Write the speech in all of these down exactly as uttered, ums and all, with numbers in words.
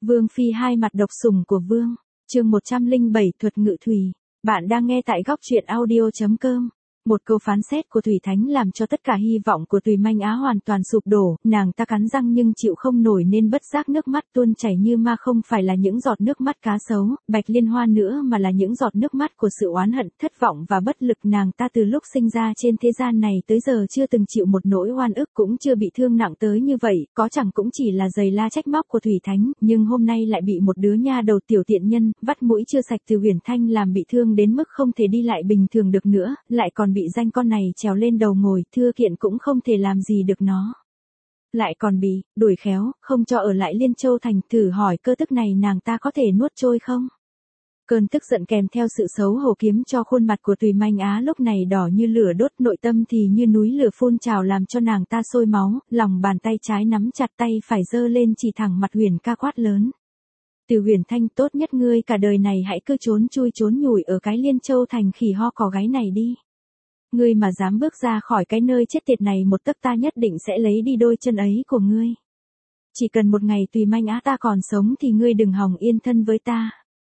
Vương Phi hai mặt độc sủng của Vương, chương một trăm lẻ bảy thuật ngự thủy. Bạn đang nghe tại góc truyện audio chấm com. Một câu phán xét của Thủy Thánh làm cho tất cả hy vọng của Tùy Manh Á hoàn toàn sụp đổ, nàng ta cắn răng nhưng chịu không nổi nên bất giác nước mắt tuôn chảy như ma, không phải là những giọt nước mắt cá sấu, bạch liên hoa nữa mà là những giọt nước mắt của sự oán hận, thất vọng và bất lực. Nàng ta từ lúc sinh ra trên thế gian này tới giờ chưa từng chịu một nỗi oan ức, cũng chưa bị thương nặng tới như vậy, có chẳng cũng chỉ là giày la trách móc của Thủy Thánh, nhưng hôm nay lại bị một đứa nha đầu tiểu tiện nhân, vắt mũi chưa sạch từ Uyển Thanh làm bị thương đến mức không thể đi lại bình thường được nữa, lại còn bị danh con này trèo lên đầu ngồi, thưa kiện cũng không thể làm gì được nó. Lại còn bị đuổi khéo, không cho ở lại Liên Châu Thành, thử hỏi cơ tức này nàng ta có thể nuốt trôi không? Cơn tức giận kèm theo sự xấu hổ kiếm cho khuôn mặt của Tùy Manh Á lúc này đỏ như lửa đốt, nội tâm thì như núi lửa phun trào làm cho nàng ta sôi máu, lòng bàn tay trái nắm chặt, tay phải giơ lên chỉ thẳng mặt Huyền Ca quát lớn. Từ Huyền Thanh, tốt nhất ngươi cả đời này hãy cứ trốn chui trốn nhủi ở cái Liên Châu Thành khỉ ho cò gáy này đi. Ngươi mà dám bước ra khỏi cái nơi chết tiệt này một tấc, ta nhất định sẽ lấy đi đôi chân ấy của ngươi. Chỉ cần một ngày Tùy Manh Á ta còn sống thì ngươi đừng hòng yên thân với ta.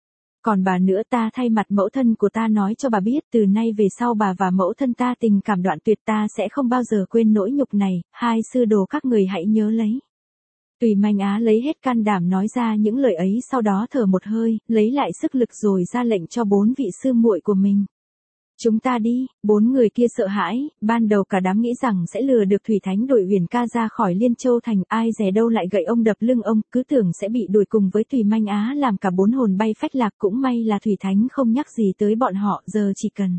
Còn bà nữa, ta thay mặt mẫu thân của ta nói cho bà biết, từ nay về sau bà và mẫu thân ta tình cảm đoạn tuyệt, ta sẽ không bao giờ quên nỗi nhục này, hai sư đồ các người hãy nhớ lấy. Tùy Manh Á lấy hết can đảm nói ra những lời ấy, sau đó thở một hơi, lấy lại sức lực rồi ra lệnh cho bốn vị sư muội của mình. Chúng ta đi. Bốn người kia sợ hãi, ban đầu cả đám nghĩ rằng sẽ lừa được Thủy Thánh đuổi Huyền Ca ra khỏi Liên Châu Thành, ai dè đâu lại gậy ông đập lưng ông, cứ tưởng sẽ bị đuổi cùng với Tùy Manh Á, làm cả bốn hồn bay phách lạc. Cũng may là Thủy Thánh không nhắc gì tới bọn họ, giờ chỉ cần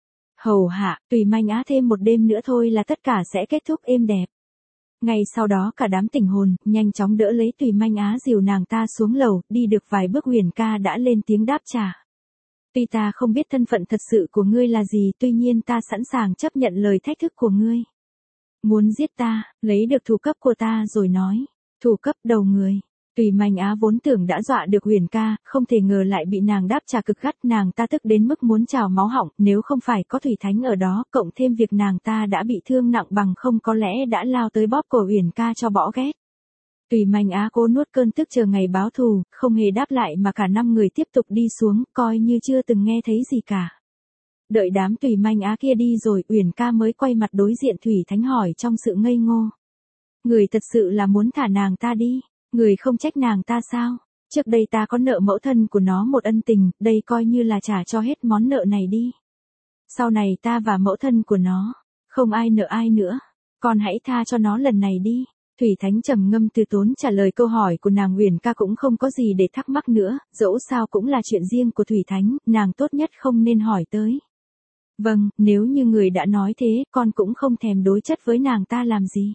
hầu hạ Tùy Manh Á thêm một đêm nữa thôi là tất cả sẽ kết thúc êm đẹp. Ngay sau đó cả đám tỉnh hồn, nhanh chóng đỡ lấy Tùy Manh Á dìu nàng ta xuống lầu, đi được vài bước Huyền Ca đã lên tiếng đáp trả. Tuy ta không biết thân phận thật sự của ngươi là gì, tuy nhiên ta sẵn sàng chấp nhận lời thách thức của ngươi. Muốn giết ta, lấy được thủ cấp của ta rồi nói. Thủ cấp đầu người. Tùy Manh Á vốn tưởng đã dọa được Huyền Ca, không thể ngờ lại bị nàng đáp trả cực gắt, nàng ta tức đến mức muốn trào máu họng, nếu không phải có Thủy Thánh ở đó, cộng thêm việc nàng ta đã bị thương nặng, bằng không có lẽ đã lao tới bóp cổ Huyền Ca cho bỏ ghét. Tùy Manh Á cố nuốt cơn tức chờ ngày báo thù, không hề đáp lại mà cả năm người tiếp tục đi xuống, coi như chưa từng nghe thấy gì cả. Đợi đám Tùy Manh Á kia đi rồi, Uyển Ca mới quay mặt đối diện Thủy Thánh hỏi trong sự ngây ngô. Người thật sự là muốn thả nàng ta đi, người không trách nàng ta sao? Trước đây ta có nợ mẫu thân của nó một ân tình, đây coi như là trả cho hết món nợ này đi. Sau này ta và mẫu thân của nó, không ai nợ ai nữa, con hãy tha cho nó lần này đi. Thủy Thánh trầm ngâm từ tốn trả lời câu hỏi của nàng. Uyển Ca cũng không có gì để thắc mắc nữa, dẫu sao cũng là chuyện riêng của Thủy Thánh, nàng tốt nhất không nên hỏi tới. Vâng, nếu như người đã nói thế, con cũng không thèm đối chất với nàng ta làm gì.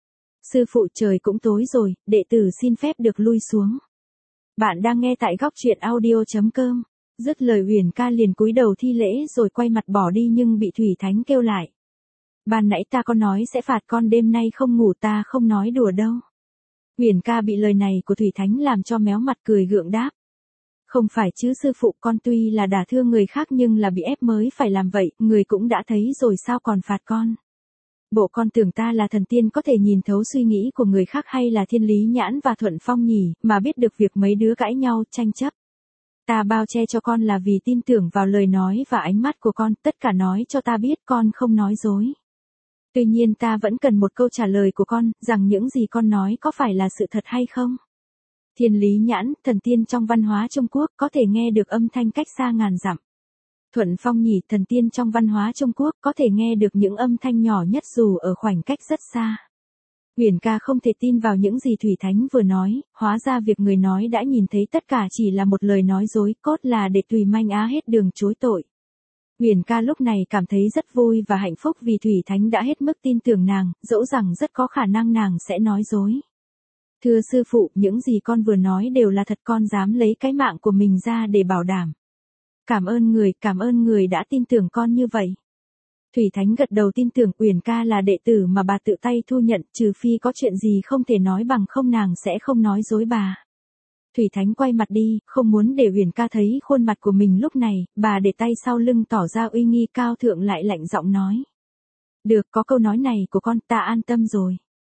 Sư phụ, trời cũng tối rồi, đệ tử xin phép được lui xuống. Bạn đang nghe tại góc truyện audio chấm com. Dứt lời Uyển Ca liền cúi đầu thi lễ rồi quay mặt bỏ đi, nhưng bị Thủy Thánh kêu lại. Ban nãy ta có nói sẽ phạt con đêm nay không ngủ, ta không nói đùa đâu. Uyển Ca bị lời này của Thủy Thánh làm cho méo mặt cười gượng đáp. Không phải chứ sư phụ, con tuy là đả thương người khác nhưng là bị ép mới phải làm vậy, người cũng đã thấy rồi sao còn phạt con. Bộ con tưởng ta là thần tiên có thể nhìn thấu suy nghĩ của người khác, hay là Thiên Lý Nhãn và Thuận Phong nhỉ, mà biết được việc mấy đứa cãi nhau tranh chấp. Ta bao che cho con là vì tin tưởng vào lời nói và ánh mắt của con, tất cả nói cho ta biết con không nói dối. Tuy nhiên ta vẫn cần một câu trả lời của con, rằng những gì con nói có phải là sự thật hay không? Thiên Lý Nhãn, thần tiên trong văn hóa Trung Quốc, có thể nghe được âm thanh cách xa ngàn dặm. Thuận Phong nhỉ, thần tiên trong văn hóa Trung Quốc, có thể nghe được những âm thanh nhỏ nhất dù ở khoảnh cách rất xa. Uyển Ca không thể tin vào những gì Thủy Thánh vừa nói, hóa ra việc người nói đã nhìn thấy tất cả chỉ là một lời nói dối, cốt là để Tùy Manh Á hết đường chối tội. Uyển Ca lúc này cảm thấy rất vui và hạnh phúc vì Thủy Thánh đã hết mức tin tưởng nàng, dẫu rằng rất có khả năng nàng sẽ nói dối. Thưa sư phụ, những gì con vừa nói đều là thật, con dám lấy cái mạng của mình ra để bảo đảm. Cảm ơn người, cảm ơn người đã tin tưởng con như vậy. Thủy Thánh gật đầu tin tưởng Uyển Ca là đệ tử mà bà tự tay thu nhận, trừ phi có chuyện gì không thể nói bằng không nàng sẽ không nói dối bà. Thủy Thánh quay mặt đi, không muốn để Uyển Ca thấy khuôn mặt của mình lúc này, bà để tay sau lưng tỏ ra uy nghi cao thượng, lại lạnh giọng nói. Được, có câu nói này của con, ta an tâm rồi.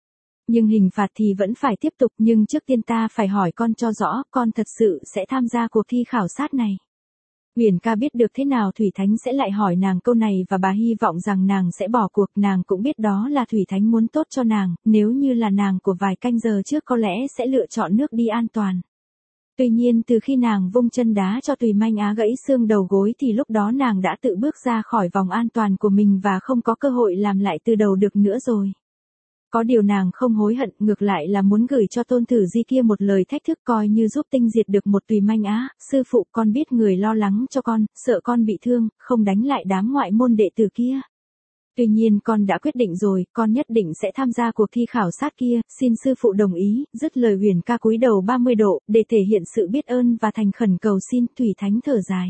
Nhưng hình phạt thì vẫn phải tiếp tục, nhưng trước tiên ta phải hỏi con cho rõ, con thật sự sẽ tham gia cuộc thi khảo sát này. Huyền ca biết được thế nào Thủy Thánh sẽ lại hỏi nàng câu này và bà hy vọng rằng nàng sẽ bỏ cuộc, nàng cũng biết đó là Thủy Thánh muốn tốt cho nàng, nếu như là nàng của vài canh giờ trước có lẽ sẽ lựa chọn nước đi an toàn. Tuy nhiên từ khi nàng vung chân đá cho Tùy Manh Á gãy xương đầu gối thì lúc đó nàng đã tự bước ra khỏi vòng an toàn của mình và không có cơ hội làm lại từ đầu được nữa rồi. Có điều nàng không hối hận, ngược lại là muốn gửi cho Tôn Tử Di kia một lời thách thức coi như giúp tinh diệt được một Tùy Manh Á. Sư phụ, con biết người lo lắng cho con, sợ con bị thương, không đánh lại đám ngoại môn đệ tử kia. Tuy nhiên con đã quyết định rồi, con nhất định sẽ tham gia cuộc thi khảo sát kia, xin sư phụ đồng ý. Dứt lời Huyền ca cúi đầu ba mươi độ, để thể hiện sự biết ơn và thành khẩn cầu xin. Thủy Thánh thở dài.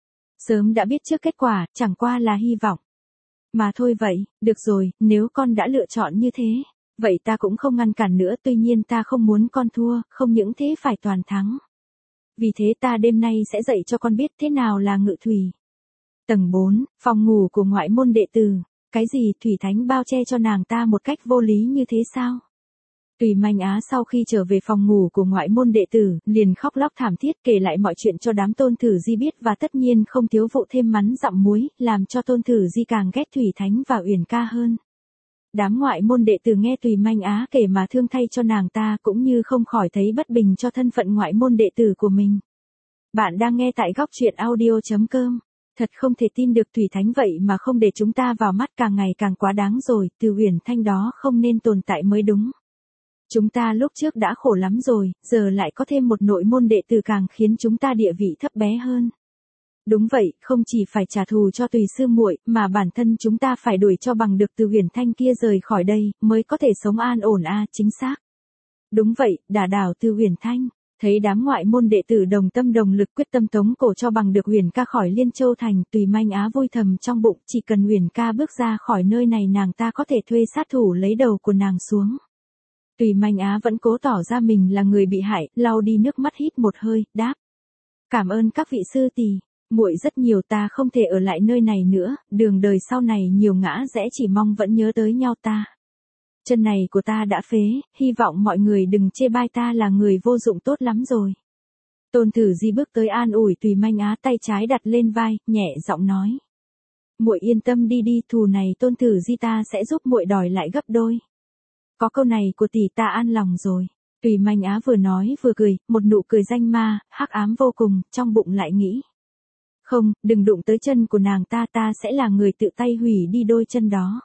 Sớm đã biết trước kết quả, chẳng qua là hy vọng. Mà thôi vậy, được rồi, nếu con đã lựa chọn như thế, vậy ta cũng không ngăn cản nữa, tuy nhiên ta không muốn con thua, không những thế phải toàn thắng. Vì thế ta đêm nay sẽ dạy cho con biết thế nào là ngự thủy. Tầng bốn, phòng ngủ của ngoại môn đệ tử. Cái gì, Thủy Thánh bao che cho nàng ta một cách vô lý như thế sao? Tùy Manh Á sau khi trở về phòng ngủ của ngoại môn đệ tử, liền khóc lóc thảm thiết kể lại mọi chuyện cho đám Tôn Tử Di biết và tất nhiên không thiếu vụ thêm mắm dặm muối, làm cho Tôn Tử Di càng ghét Thủy Thánh và Uyển ca hơn. Đám ngoại môn đệ tử nghe Tùy Manh Á kể mà thương thay cho nàng ta cũng như không khỏi thấy bất bình cho thân phận ngoại môn đệ tử của mình. Bạn đang nghe tại góc truyện audio chấm com. Thật không thể tin được Thủy Thánh vậy mà không để chúng ta vào mắt, càng ngày càng quá đáng rồi, Từ Uyển Thanh đó không nên tồn tại mới đúng. Chúng ta lúc trước đã khổ lắm rồi, giờ lại có thêm một nội môn đệ tử càng khiến chúng ta địa vị thấp bé hơn. Đúng vậy, không chỉ phải trả thù cho Tùy sư muội, mà bản thân chúng ta phải đuổi cho bằng được Từ Uyển Thanh kia rời khỏi đây, mới có thể sống an ổn a, à, chính xác. Đúng vậy, đả đảo Từ Uyển Thanh. Thấy đám ngoại môn đệ tử đồng tâm đồng lực quyết tâm tống cổ cho bằng được Huyền ca khỏi Liên Châu Thành, Tùy Manh Á vui thầm trong bụng, chỉ cần Huyền ca bước ra khỏi nơi này nàng ta có thể thuê sát thủ lấy đầu của nàng xuống. Tùy Manh Á vẫn cố tỏ ra mình là người bị hại, lau đi nước mắt hít một hơi, đáp. Cảm ơn các vị sư tỷ, muội rất nhiều, ta không thể ở lại nơi này nữa, đường đời sau này nhiều ngã rẽ, chỉ mong vẫn nhớ tới nhau ta. Chân này của ta đã phế, hy vọng mọi người đừng chê bai ta là người vô dụng tốt lắm rồi. Tôn Tử Di bước tới an ủi Tùy Manh Á, tay trái đặt lên vai, nhẹ giọng nói. Muội yên tâm đi đi, thù này Tôn Tử Di ta sẽ giúp muội đòi lại gấp đôi. Có câu này của tỷ ta an lòng rồi. Tùy Manh Á vừa nói vừa cười, một nụ cười danh ma, hắc ám vô cùng, trong bụng lại nghĩ. Không, đừng đụng tới chân của nàng ta, ta sẽ là người tự tay hủy đi đôi chân đó.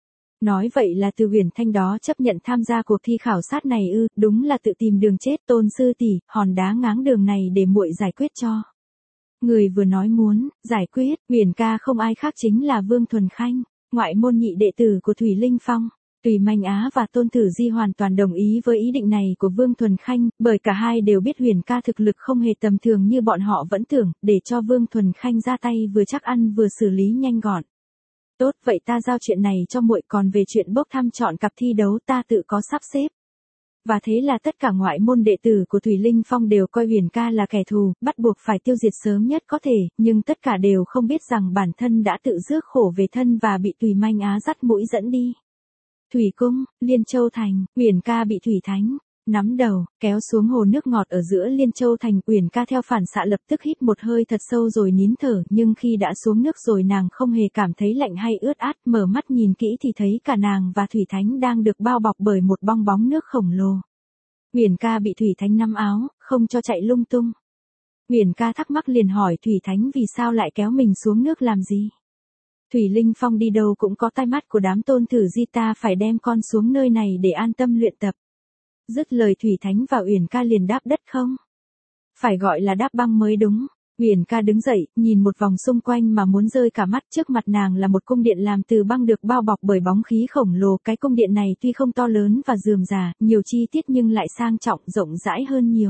Nói vậy là Từ Uyển Thanh đó chấp nhận tham gia cuộc thi khảo sát này ư, đúng là tự tìm đường chết. Tôn sư tỷ, hòn đá ngáng đường này để muội giải quyết cho. Người vừa nói muốn giải quyết, Uyển ca không ai khác chính là Vương Thuần Khanh, ngoại môn nhị đệ tử của Thủy Linh Phong. Tùy Manh Á và Tôn Tử Di hoàn toàn đồng ý với ý định này của Vương Thuần Khanh, bởi cả hai đều biết Huyền ca thực lực không hề tầm thường như bọn họ vẫn tưởng, để cho Vương Thuần Khanh ra tay vừa chắc ăn vừa xử lý nhanh gọn. Tốt, vậy ta giao chuyện này cho muội, còn về chuyện bốc thăm chọn cặp thi đấu ta tự có sắp xếp. Và thế là tất cả ngoại môn đệ tử của Thủy Linh Phong đều coi Huyền ca là kẻ thù, bắt buộc phải tiêu diệt sớm nhất có thể, nhưng tất cả đều không biết rằng bản thân đã tự rước khổ về thân và bị Tùy Manh Á dắt mũi dẫn đi. Thủy Cung, Liên Châu Thành, Uyển ca bị Thủy Thánh nắm đầu, kéo xuống hồ nước ngọt ở giữa Liên Châu Thành. Uyển ca theo phản xạ lập tức hít một hơi thật sâu rồi nín thở, nhưng khi đã xuống nước rồi nàng không hề cảm thấy lạnh hay ướt át, mở mắt nhìn kỹ thì thấy cả nàng và Thủy Thánh đang được bao bọc bởi một bong bóng nước khổng lồ. Uyển ca bị Thủy Thánh nắm áo, không cho chạy lung tung. Uyển ca thắc mắc liền hỏi Thủy Thánh vì sao lại kéo mình xuống nước làm gì. Thủy Linh Phong đi đâu cũng có tai mắt của đám Tôn Tử Di, ta phải đem con xuống nơi này để an tâm luyện tập. Dứt lời Thủy Thánh và Uyển ca liền đáp đất không. Phải gọi là đáp băng mới đúng. Uyển ca đứng dậy, nhìn một vòng xung quanh mà muốn rơi cả mắt. Trước mặt nàng là một cung điện làm từ băng được bao bọc bởi bóng khí khổng lồ. Cái cung điện này tuy không to lớn và rườm rà, nhiều chi tiết nhưng lại sang trọng, rộng rãi hơn nhiều.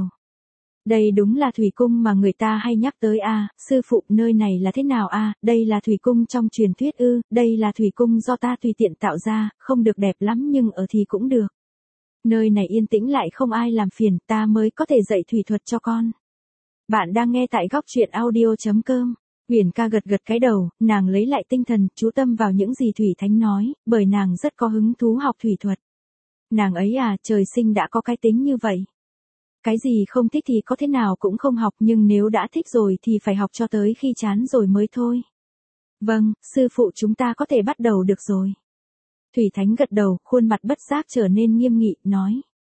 Đây đúng là thủy cung mà người ta hay nhắc tới a, à, sư phụ, nơi này là thế nào a, à, đây là thủy cung trong truyền thuyết ư, đây là thủy cung do ta tùy tiện tạo ra, không được đẹp lắm nhưng ở thì cũng được. Nơi này yên tĩnh lại không ai làm phiền, ta mới có thể dạy thủy thuật cho con. Bạn đang nghe tại góc truyện audio chấm com. Uyển ca gật gật cái đầu, nàng lấy lại tinh thần, chú tâm vào những gì Thủy Thánh nói, bởi nàng rất có hứng thú học thủy thuật. Nàng ấy à, trời sinh đã có cái tính như vậy. Cái gì không thích thì có thế nào cũng không học, nhưng nếu đã thích rồi thì phải học cho tới khi chán rồi mới thôi. Vâng, sư phụ, chúng ta có thể bắt đầu được rồi. Thủy Thánh gật đầu, khuôn mặt bất giác trở nên nghiêm nghị, nói.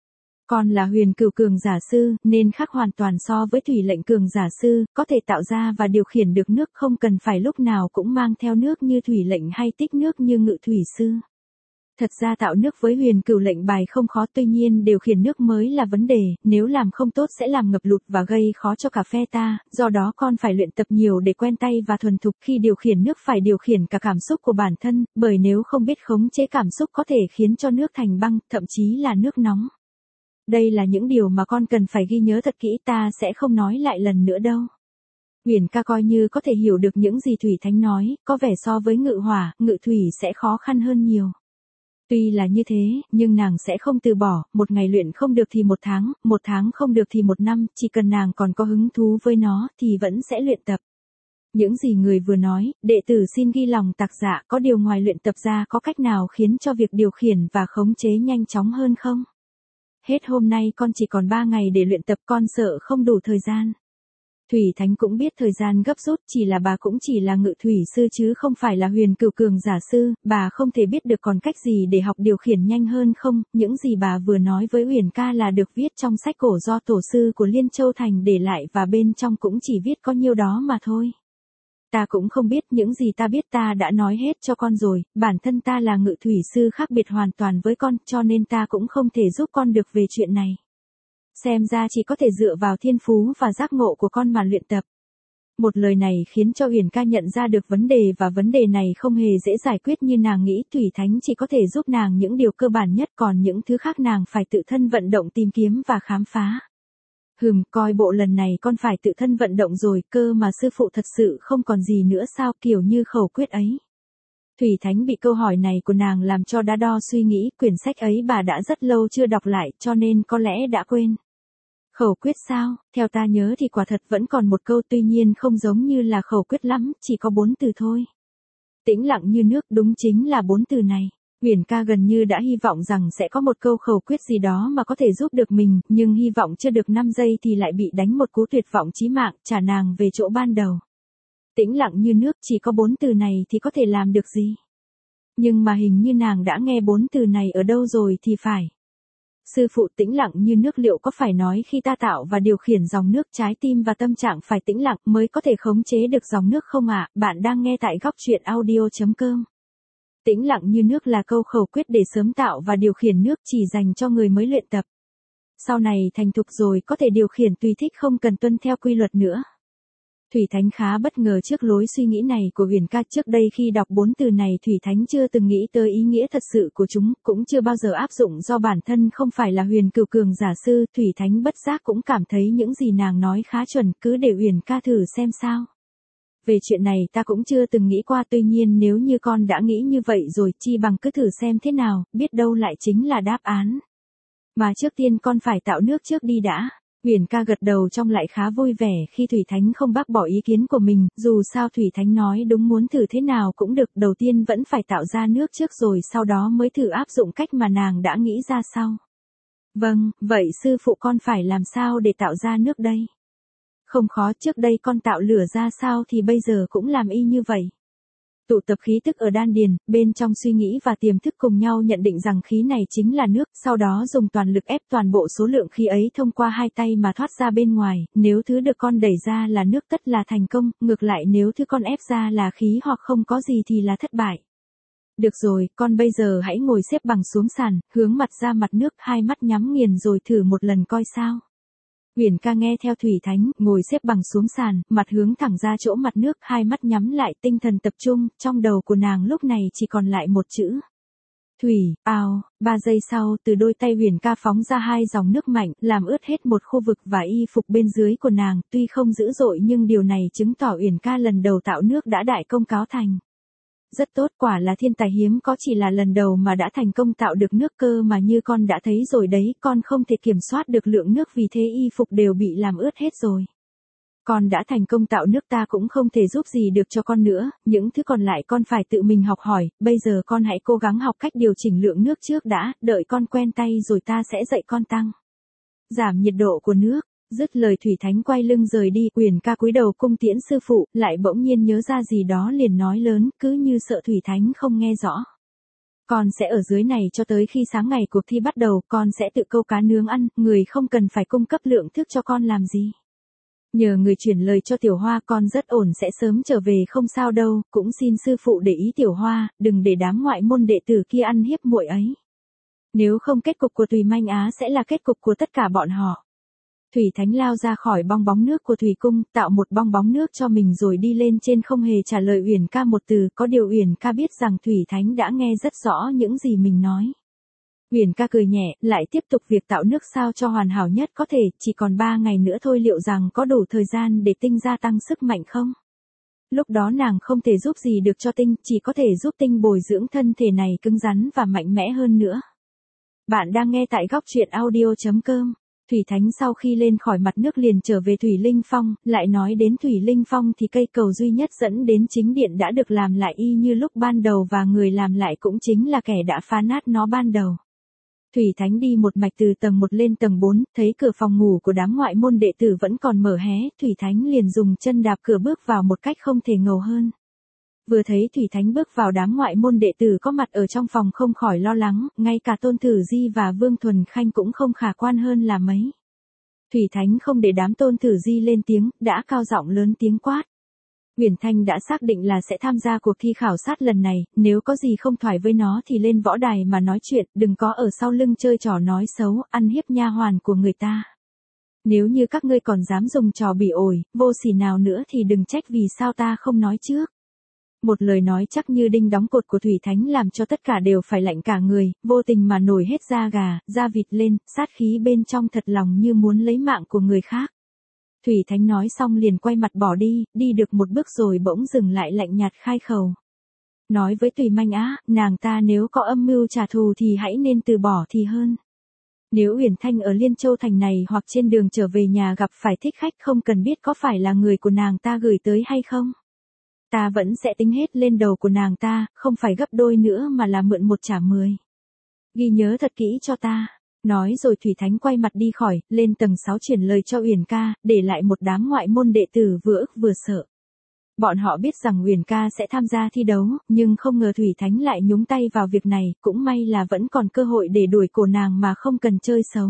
Con là Huyền Cửu cường giả sư, nên khác hoàn toàn so với Thủy Lệnh cường giả sư, có thể tạo ra và điều khiển được nước, không cần phải lúc nào cũng mang theo nước như Thủy Lệnh hay tích nước như Ngự Thủy sư. Thật ra tạo nước với Huyền Cửu lệnh bài không khó, tuy nhiên điều khiển nước mới là vấn đề, nếu làm không tốt sẽ làm ngập lụt và gây khó cho cả phe ta, do đó con phải luyện tập nhiều để quen tay và thuần thục. Khi điều khiển nước phải điều khiển cả cảm xúc của bản thân, bởi nếu không biết khống chế cảm xúc có thể khiến cho nước thành băng, thậm chí là nước nóng. Đây là những điều mà con cần phải ghi nhớ thật kỹ, ta sẽ không nói lại lần nữa đâu. Uyển Ca coi như có thể hiểu được những gì Thủy Thánh nói, có vẻ so với Ngự Hỏa, Ngự Thủy sẽ khó khăn hơn nhiều. Tuy là như thế, nhưng nàng sẽ không từ bỏ, một ngày luyện không được thì một tháng, một tháng không được thì một năm, chỉ cần nàng còn có hứng thú với nó thì vẫn sẽ luyện tập. Những gì người vừa nói, đệ tử xin ghi lòng tạc dạ, có điều ngoài luyện tập ra có cách nào khiến cho việc điều khiển và khống chế nhanh chóng hơn không? Hết hôm nay con chỉ còn ba ngày để luyện tập, con sợ không đủ thời gian. Thủy Thánh cũng biết thời gian gấp rút, chỉ là bà cũng chỉ là Ngự Thủy sư chứ không phải là Huyền Cửu cường giả sư, bà không thể biết được còn cách gì để học điều khiển nhanh hơn không, những gì bà vừa nói với Uyển Ca là được viết trong sách cổ do tổ sư của Liên Châu Thành để lại và bên trong cũng chỉ viết có nhiêu đó mà thôi. Ta cũng không biết, những gì ta biết ta đã nói hết cho con rồi, bản thân ta là Ngự Thủy sư khác biệt hoàn toàn với con, cho nên ta cũng không thể giúp con được về chuyện này. Xem ra chỉ có thể dựa vào thiên phú và giác ngộ của con mà luyện tập. Một lời này khiến cho Uyển Ca nhận ra được vấn đề, và vấn đề này không hề dễ giải quyết như nàng nghĩ. Thủy Thánh chỉ có thể giúp nàng những điều cơ bản nhất, còn những thứ khác nàng phải tự thân vận động tìm kiếm và khám phá. Hừm, coi bộ lần này con phải tự thân vận động rồi, cơ mà sư phụ thật sự không còn gì nữa sao, kiểu như khẩu quyết ấy. Thủy Thánh bị câu hỏi này của nàng làm cho đắn đo suy nghĩ, quyển sách ấy bà đã rất lâu chưa đọc lại, cho nên có lẽ đã quên. Khẩu quyết sao, theo ta nhớ thì quả thật vẫn còn một câu, tuy nhiên không giống như là khẩu quyết lắm, chỉ có bốn từ thôi. Tĩnh lặng như nước, đúng chính là bốn từ này. Uyển Ca gần như đã hy vọng rằng sẽ có một câu khẩu quyết gì đó mà có thể giúp được mình, nhưng hy vọng chưa được năm giây thì lại bị đánh một cú tuyệt vọng chí mạng, trả nàng về chỗ ban đầu. Tĩnh lặng như nước, chỉ có bốn từ này thì có thể làm được gì? Nhưng mà hình như nàng đã nghe bốn từ này ở đâu rồi thì phải. Sư phụ, tĩnh lặng như nước liệu có phải nói khi ta tạo và điều khiển dòng nước, trái tim và tâm trạng phải tĩnh lặng mới có thể khống chế được dòng nước không ạ? À? Bạn đang nghe tại góc truyện audio chấm com. Tĩnh lặng như nước là câu khẩu quyết để sớm tạo và điều khiển nước, chỉ dành cho người mới luyện tập. Sau này thành thục rồi có thể điều khiển tùy thích, không cần tuân theo quy luật nữa. Thủy Thánh khá bất ngờ trước lối suy nghĩ này của Uyển Ca. Trước đây khi đọc bốn từ này Thủy Thánh chưa từng nghĩ tới ý nghĩa thật sự của chúng, cũng chưa bao giờ áp dụng do bản thân không phải là Huyền Cửu cường giả sư. Thủy Thánh bất giác cũng cảm thấy những gì nàng nói khá chuẩn, cứ để Uyển Ca thử xem sao. Về chuyện này ta cũng chưa từng nghĩ qua, tuy nhiên nếu như con đã nghĩ như vậy rồi, chi bằng cứ thử xem thế nào, biết đâu lại chính là đáp án. Mà trước tiên con phải tạo nước trước đi đã. Uyển Ca gật đầu trong lại khá vui vẻ khi Thủy Thánh không bác bỏ ý kiến của mình, dù sao Thủy Thánh nói đúng, muốn thử thế nào cũng được, đầu tiên vẫn phải tạo ra nước trước rồi sau đó mới thử áp dụng cách mà nàng đã nghĩ ra sau. Vâng, vậy sư phụ con phải làm sao để tạo ra nước đây? Không khó, trước đây con tạo lửa ra sao thì bây giờ cũng làm y như vậy. Tụ tập khí tức ở đan điền, bên trong suy nghĩ và tiềm thức cùng nhau nhận định rằng khí này chính là nước, sau đó dùng toàn lực ép toàn bộ số lượng khí ấy thông qua hai tay mà thoát ra bên ngoài, nếu thứ được con đẩy ra là nước tất là thành công, ngược lại nếu thứ con ép ra là khí hoặc không có gì thì là thất bại. Được rồi, con bây giờ hãy ngồi xếp bằng xuống sàn, hướng mặt ra mặt nước, hai mắt nhắm nghiền rồi thử một lần coi sao. Uyển Ca nghe theo Thủy Thánh, ngồi xếp bằng xuống sàn, mặt hướng thẳng ra chỗ mặt nước, hai mắt nhắm lại, tinh thần tập trung, trong đầu của nàng lúc này chỉ còn lại một chữ. Thủy, ao, ba giây sau, từ đôi tay Uyển Ca phóng ra hai dòng nước mạnh, làm ướt hết một khu vực và y phục bên dưới của nàng, tuy không dữ dội nhưng điều này chứng tỏ Uyển Ca lần đầu tạo nước đã đại công cáo thành. Rất tốt, quả là thiên tài hiếm có, chỉ là lần đầu mà đã thành công tạo được nước cơ mà như con đã thấy rồi đấy, con không thể kiểm soát được lượng nước vì thế y phục đều bị làm ướt hết rồi. Con đã thành công tạo nước ta cũng không thể giúp gì được cho con nữa, những thứ còn lại con phải tự mình học hỏi, bây giờ con hãy cố gắng học cách điều chỉnh lượng nước trước đã, đợi con quen tay rồi ta sẽ dạy con tăng. Giảm nhiệt độ của nước. Dứt lời Thủy Thánh quay lưng rời đi, Uyển Ca cúi đầu cung tiễn sư phụ, lại bỗng nhiên nhớ ra gì đó liền nói lớn, cứ như sợ Thủy Thánh không nghe rõ. Con sẽ ở dưới này cho tới khi sáng ngày cuộc thi bắt đầu, con sẽ tự câu cá nướng ăn, người không cần phải cung cấp lượng thức cho con làm gì. Nhờ người chuyển lời cho Tiểu Hoa, con rất ổn sẽ sớm trở về không sao đâu, cũng xin sư phụ để ý Tiểu Hoa, đừng để đám ngoại môn đệ tử kia ăn hiếp muội ấy. Nếu không kết cục của Tùy Manh Á sẽ là kết cục của tất cả bọn họ. Thủy Thánh lao ra khỏi bong bóng nước của Thủy Cung, tạo một bong bóng nước cho mình rồi đi lên trên không hề trả lời Uyển Ca một từ, có điều Uyển Ca biết rằng Thủy Thánh đã nghe rất rõ những gì mình nói. Uyển Ca cười nhẹ, lại tiếp tục việc tạo nước sao cho hoàn hảo nhất có thể, chỉ còn ba ngày nữa thôi, liệu rằng có đủ thời gian để Tinh gia tăng sức mạnh không? Lúc đó nàng không thể giúp gì được cho Tinh, chỉ có thể giúp Tinh bồi dưỡng thân thể này cứng rắn và mạnh mẽ hơn nữa. Bạn đang nghe tại góc truyện audio chấm com. Thủy Thánh sau khi lên khỏi mặt nước liền trở về Thủy Linh Phong, lại nói đến Thủy Linh Phong thì cây cầu duy nhất dẫn đến chính điện đã được làm lại y như lúc ban đầu và người làm lại cũng chính là kẻ đã phá nát nó ban đầu. Thủy Thánh đi một mạch từ tầng một lên tầng bốn, thấy cửa phòng ngủ của đám ngoại môn đệ tử vẫn còn mở hé, Thủy Thánh liền dùng chân đạp cửa bước vào một cách không thể ngờ hơn. Vừa thấy Thủy Thánh bước vào, đám ngoại môn đệ tử có mặt ở trong phòng không khỏi lo lắng, ngay cả Tôn Thử Di và Vương Thuần Khanh cũng không khả quan hơn là mấy. Thủy Thánh không để đám Tôn Thử Di lên tiếng, đã cao giọng lớn tiếng quát. Uyển Thanh đã xác định là sẽ tham gia cuộc thi khảo sát lần này, nếu có gì không thoải với nó thì lên võ đài mà nói chuyện, đừng có ở sau lưng chơi trò nói xấu, ăn hiếp nha hoàn của người ta. Nếu như các ngươi còn dám dùng trò bỉ ổi, vô sỉ nào nữa thì đừng trách vì sao ta không nói trước. Một lời nói chắc như đinh đóng cột của Thủy Thánh làm cho tất cả đều phải lạnh cả người, vô tình mà nổi hết da gà, da vịt lên, sát khí bên trong thật lòng như muốn lấy mạng của người khác. Thủy Thánh nói xong liền quay mặt bỏ đi, đi được một bước rồi bỗng dừng lại lạnh nhạt khai khẩu. Nói với Tùy Manh Á, nàng ta nếu có âm mưu trả thù thì hãy nên từ bỏ thì hơn. Nếu Uyển Thanh ở Liên Châu Thành này hoặc trên đường trở về nhà gặp phải thích khách không cần biết có phải là người của nàng ta gửi tới hay không. Ta vẫn sẽ tính hết lên đầu của nàng ta, không phải gấp đôi nữa mà là mượn một trả mười. Ghi nhớ thật kỹ cho ta. Nói rồi Thủy Thánh quay mặt đi khỏi, lên tầng sáu chuyển lời cho Uyển Ca, để lại một đám ngoại môn đệ tử vừa ức vừa sợ. Bọn họ biết rằng Uyển Ca sẽ tham gia thi đấu, nhưng không ngờ Thủy Thánh lại nhúng tay vào việc này, cũng may là vẫn còn cơ hội để đuổi cổ nàng mà không cần chơi xấu.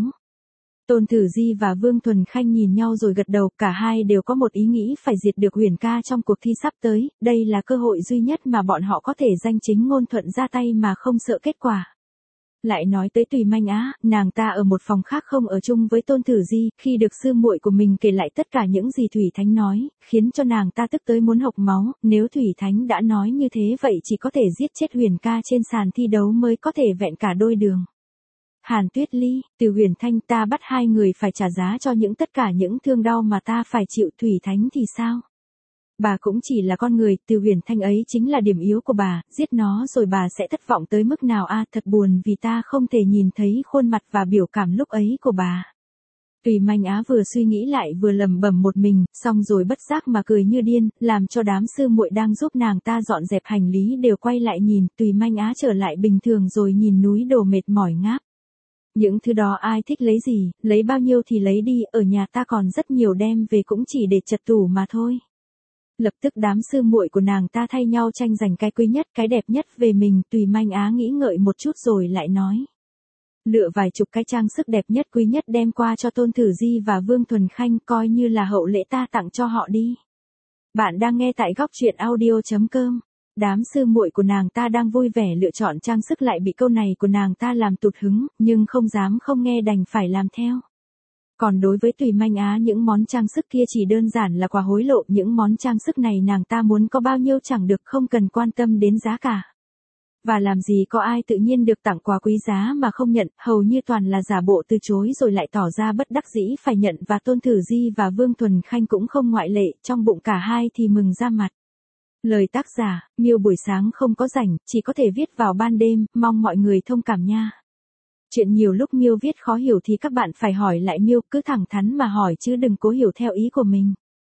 Tôn Thử Di và Vương Thuần Khanh nhìn nhau rồi gật đầu, cả hai đều có một ý nghĩ phải diệt được Uyển Ca trong cuộc thi sắp tới, đây là cơ hội duy nhất mà bọn họ có thể danh chính ngôn thuận ra tay mà không sợ kết quả. Lại nói tới Tùy Manh Á, nàng ta ở một phòng khác không ở chung với Tôn Thử Di, khi được sư muội của mình kể lại tất cả những gì Thủy Thánh nói, khiến cho nàng ta tức tới muốn hộc máu, nếu Thủy Thánh đã nói như thế vậy chỉ có thể giết chết Uyển Ca trên sàn thi đấu mới có thể vẹn cả đôi đường. Hàn Tuyết Ly, từ Uyển Thanh ta bắt hai người phải trả giá cho những tất cả những thương đau mà ta phải chịu, Thủy Thánh thì sao? Bà cũng chỉ là con người, từ Uyển Thanh ấy chính là điểm yếu của bà, giết nó rồi bà sẽ thất vọng tới mức nào a, à, thật buồn vì ta không thể nhìn thấy khuôn mặt và biểu cảm lúc ấy của bà. Tùy Manh Á vừa suy nghĩ lại vừa lẩm bẩm một mình, xong rồi bất giác mà cười như điên, làm cho đám sư muội đang giúp nàng ta dọn dẹp hành lý đều quay lại nhìn, Tùy Manh Á trở lại bình thường rồi nhìn núi đồ mệt mỏi ngáp. Những thứ đó ai thích lấy gì, lấy bao nhiêu thì lấy đi, ở nhà ta còn rất nhiều đem về cũng chỉ để chật tủ mà thôi. Lập tức đám sư muội của nàng ta thay nhau tranh giành cái quý nhất, cái đẹp nhất về mình, Tùy Manh Á nghĩ ngợi một chút rồi lại nói. Lựa vài chục cái trang sức đẹp nhất quý nhất đem qua cho Tôn Thử Di và Vương Thuần Khanh coi như là hậu lễ ta tặng cho họ đi. Bạn đang nghe tại góc truyện audio chấm com. Đám sư muội của nàng ta đang vui vẻ lựa chọn trang sức lại bị câu này của nàng ta làm tụt hứng, nhưng không dám không nghe đành phải làm theo. Còn đối với Tùy Manh Á những món trang sức kia chỉ đơn giản là quà hối lộ, những món trang sức này nàng ta muốn có bao nhiêu chẳng được, không cần quan tâm đến giá cả. Và làm gì có ai tự nhiên được tặng quà quý giá mà không nhận, hầu như toàn là giả bộ từ chối rồi lại tỏ ra bất đắc dĩ phải nhận, và Tôn Thử Di và Vương Thuần Khanh cũng không ngoại lệ, trong bụng cả hai thì mừng ra mặt. Lời tác giả, Miêu buổi sáng không có rảnh, chỉ có thể viết vào ban đêm, mong mọi người thông cảm nha. Chuyện nhiều lúc Miêu viết khó hiểu thì các bạn phải hỏi lại Miêu, cứ thẳng thắn mà hỏi chứ đừng cố hiểu theo ý của mình.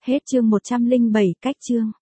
Hết chương một trăm lẻ bảy, cách chương.